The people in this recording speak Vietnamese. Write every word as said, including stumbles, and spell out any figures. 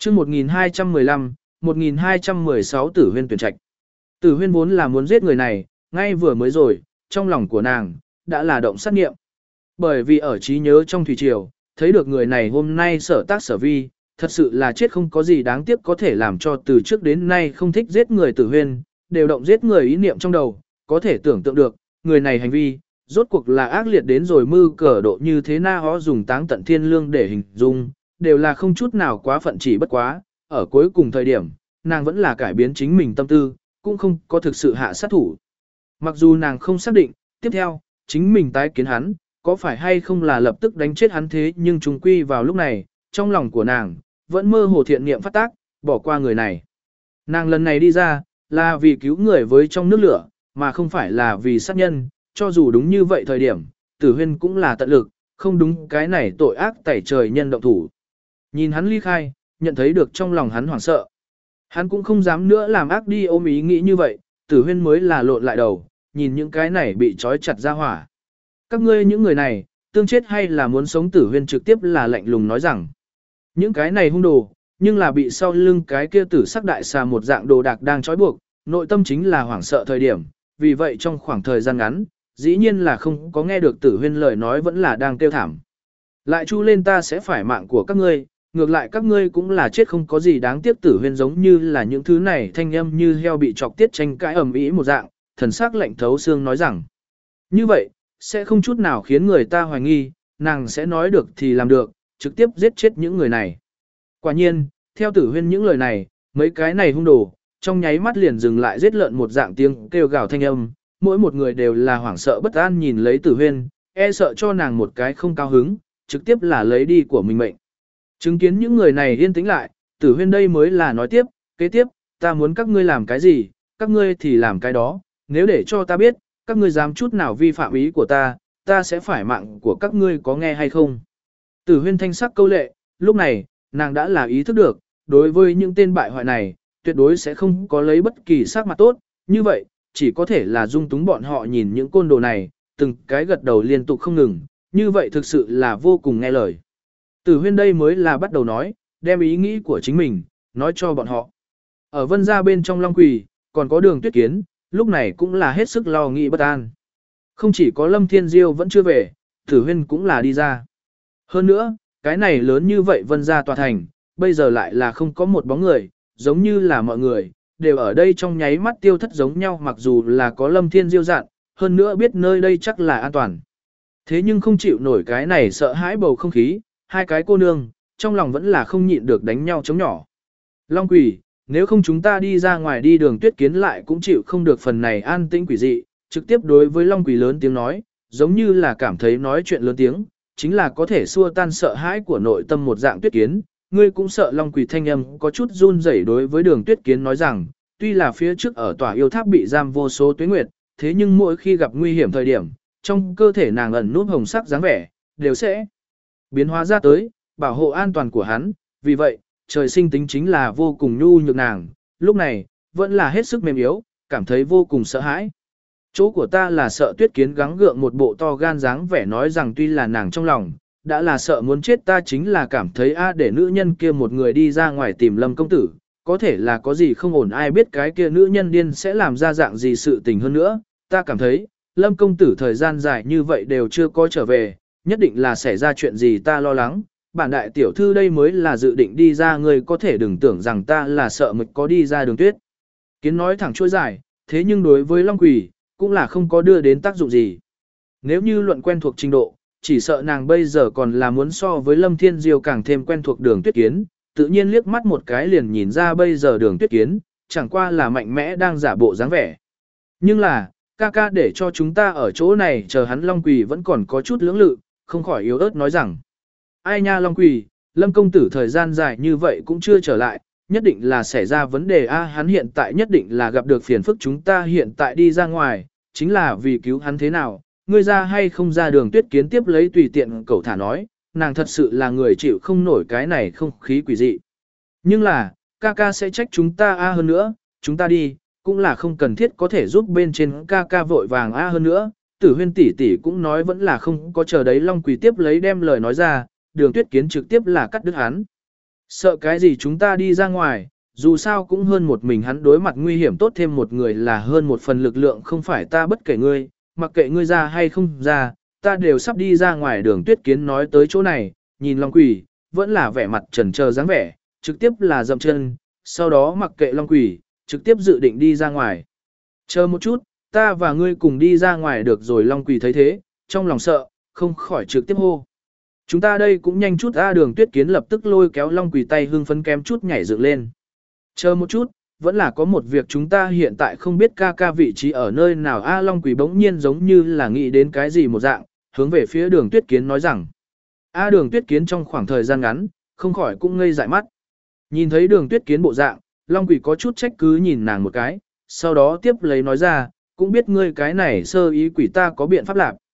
chương một nghìn hai trăm mười lăm, một nghìn hai trăm mười sáu Tử Huyên tuyển trạch. Tử Huyên vốn là muốn giết người này, ngay vừa mới rồi, trong lòng của nàng, đã là động sát nghiệm. Bởi vì ở trí nhớ trong thủy triều, thấy được người này hôm nay sở tác sở vi, thật sự là chết không có gì đáng tiếc có thể làm cho từ trước đến nay không thích giết người Tử Huyên, đều động giết người ý niệm trong đầu, có thể tưởng tượng được, người này hành vi, rốt cuộc là ác liệt đến rồi mưu cờ độ như thế na hó dùng táng tận thiên lương để hình dung, đều là không chút nào quá phận chỉ bất quá, ở cuối cùng thời điểm, nàng vẫn là cải biến chính mình tâm tư, cũng không có thực sự hạ sát thủ. Mặc dù nàng không xác định, tiếp theo, chính mình tái kiến hắn, có phải hay không là lập tức đánh chết hắn thế nhưng trùng quy vào lúc này, trong lòng của nàng, vẫn mơ hồ thiện niệm phát tác, bỏ qua người này. Nàng lần này đi ra, là vì cứu người với trong nước lửa, mà không phải là vì sát nhân, cho dù đúng như vậy thời điểm, Tử Huyên cũng là tận lực, không đúng cái này tội ác tẩy trời nhân động thủ. Nhìn hắn ly khai, nhận thấy được trong lòng hắn hoảng sợ. Hắn cũng không dám nữa làm ác đi ôm ý nghĩ như vậy, Tử Huyên mới là lộn lại đầu, nhìn những cái này bị trói chặt ra hỏa. Các ngươi những người này, tương chết hay là muốn sống Tử Huyên trực tiếp là lạnh lùng nói rằng. Những cái này hung đồ, nhưng là bị sau lưng cái kia tử sắc đại xà một dạng đồ đạc đang trói buộc, nội tâm chính là hoảng sợ thời điểm, vì vậy trong khoảng thời gian ngắn, dĩ nhiên là không có nghe được Tử Huyên lời nói vẫn là đang kêu thảm. Lại chu lên ta sẽ phải mạng của các ngươi, ngược lại các ngươi cũng là chết không có gì đáng tiếc. Tử Huyên giống như là những thứ này thanh âm như heo bị chọc tiết tranh cãi ầm ĩ một dạng, thần sắc lạnh thấu xương nói rằng. Như vậy, sẽ không chút nào khiến người ta hoài nghi, nàng sẽ nói được thì làm được, trực tiếp giết chết những người này. Quả nhiên, theo Tử Huyên những lời này, mấy cái này hung đồ, trong nháy mắt liền dừng lại giết lợn một dạng tiếng kêu gào thanh âm, mỗi một người đều là hoảng sợ bất an nhìn lấy Tử Huyên, e sợ cho nàng một cái không cao hứng, trực tiếp là lấy đi của mình mệnh. Chứng kiến những người này yên tĩnh lại, Tử Huyên đây mới là nói tiếp, kế tiếp, ta muốn các ngươi làm cái gì, các ngươi thì làm cái đó, nếu để cho ta biết, các ngươi dám chút nào vi phạm ý của ta, ta sẽ phải mạng của các ngươi có nghe hay không. Tử Huyên thanh sắc câu lệ, lúc này, nàng đã là ý thức được, đối với những tên bại hoại này, tuyệt đối sẽ không có lấy bất kỳ sắc mặt tốt, như vậy, chỉ có thể là dung túng bọn họ nhìn những côn đồ này, từng cái gật đầu liên tục không ngừng, như vậy thực sự là vô cùng nghe lời. Tử Huyên đây mới là bắt đầu nói, đem ý nghĩ của chính mình, nói cho bọn họ. Ở Vân gia bên trong Long Quỳ, còn có Đường Tuyết Kiến, lúc này cũng là hết sức lo nghĩ bất an. Không chỉ có Lâm Thiên Diêu vẫn chưa về, Tử Huyên cũng là đi ra. Hơn nữa, cái này lớn như vậy Vân gia tòa thành, bây giờ lại là không có một bóng người, giống như là mọi người, đều ở đây trong nháy mắt tiêu thất giống nhau mặc dù là có Lâm Thiên Diêu dặn, hơn nữa biết nơi đây chắc là an toàn. Thế nhưng không chịu nổi cái này sợ hãi bầu không khí, hai cái cô nương, trong lòng vẫn là không nhịn được đánh nhau chống nhỏ. Long Quỷ, nếu không chúng ta đi ra ngoài đi. Đường Tuyết Kiến lại cũng chịu không được phần này an tĩnh quỷ dị, trực tiếp đối với Long Quỷ lớn tiếng nói, giống như là cảm thấy nói chuyện lớn tiếng, chính là có thể xua tan sợ hãi của nội tâm một dạng Tuyết Kiến. Ngươi cũng sợ Long Quỷ thanh âm có chút run rẩy đối với Đường Tuyết Kiến nói rằng, tuy là phía trước ở tòa yêu tháp bị giam vô số tuế nguyệt, thế nhưng mỗi khi gặp nguy hiểm thời điểm, trong cơ thể nàng ẩn nút hồng sắc dáng vẻ, đều sẽ biến hóa ra tới, bảo hộ an toàn của hắn, vì vậy, trời sinh tính chính là vô cùng nhu nhược nàng, lúc này, vẫn là hết sức mềm yếu, cảm thấy vô cùng sợ hãi. Chỗ của ta là sợ Tuyết Kiến gắng gượng một bộ to gan dáng vẻ nói rằng tuy là nàng trong lòng, đã là sợ muốn chết ta chính là cảm thấy a để nữ nhân kia một người đi ra ngoài tìm Lâm công tử, có thể là có gì không ổn ai biết cái kia nữ nhân điên sẽ làm ra dạng gì sự tình hơn nữa, ta cảm thấy, Lâm công tử thời gian dài như vậy đều chưa có trở về, nhất định là xảy ra chuyện gì ta lo lắng, bản đại tiểu thư đây mới là dự định đi ra người có thể đừng tưởng rằng ta là sợ mực có đi ra Đường Tuyết Kiến nói thẳng trôi dài, thế nhưng đối với Long Quỷ, cũng là không có đưa đến tác dụng gì. Nếu như luận quen thuộc trình độ, chỉ sợ nàng bây giờ còn là muốn so với Lâm Thiên Diêu càng thêm quen thuộc Đường Tuyết Kiến, tự nhiên liếc mắt một cái liền nhìn ra bây giờ Đường Tuyết Kiến, chẳng qua là mạnh mẽ đang giả bộ dáng vẻ. Nhưng là, ca ca để cho chúng ta ở chỗ này chờ hắn. Long Quỳ vẫn còn có chút lưỡng lự, không khỏi yếu ớt nói rằng. Ai nha Long Quỳ, Lâm công tử thời gian dài như vậy cũng chưa trở lại, nhất định là xảy ra vấn đề a hắn hiện tại nhất định là gặp được phiền phức chúng ta hiện tại đi ra ngoài, chính là vì cứu hắn thế nào, ngươi ra hay không ra. Đường Tuyết Kiến tiếp lấy tùy tiện cậu thả nói, nàng thật sự là người chịu không nổi cái này không khí quỷ dị. Nhưng là, ca ca sẽ trách chúng ta a hơn nữa, chúng ta đi, cũng là không cần thiết có thể giúp bên trên ca ca vội vàng a hơn nữa. Tử Huyên tỷ tỷ cũng nói vẫn là không có chờ đấy. Long Quỳ tiếp lấy đem lời nói ra, Đường Tuyết Kiến trực tiếp là cắt đứt hắn. Sợ cái gì chúng ta đi ra ngoài, dù sao cũng hơn một mình hắn đối mặt nguy hiểm tốt thêm một người là hơn một phần lực lượng không phải ta bất kể ngươi, mặc kệ ngươi ra hay không ra, ta đều sắp đi ra ngoài đường Tuyết Kiến nói tới chỗ này, nhìn Long Quỷ, vẫn là vẻ mặt chần chờ dáng vẻ, trực tiếp là dậm chân, sau đó mặc kệ Long Quỷ, trực tiếp dự định đi ra ngoài. Chờ một chút, ta và ngươi cùng đi ra ngoài được rồi. Long Quỷ thấy thế, trong lòng sợ, không khỏi trực tiếp hô. Chúng ta đây cũng nhanh chút. A Đường Tuyết Kiến lập tức lôi kéo Long Quỷ tay hưng phấn kém chút nhảy dựng lên. Chờ một chút, vẫn là có một việc chúng ta hiện tại không biết ca ca vị trí ở nơi nào. A Long Quỷ bỗng nhiên giống như là nghĩ đến cái gì một dạng, hướng về phía Đường Tuyết Kiến nói rằng. A Đường Tuyết Kiến trong khoảng thời gian ngắn, không khỏi cũng ngây dại mắt. Nhìn thấy Đường Tuyết Kiến bộ dạng, Long Quỷ có chút trách cứ nhìn nàng một cái, sau đó tiếp lấy nói ra, cũng biết ngươi cái này sơ ý quỷ ta có biện pháp lạc.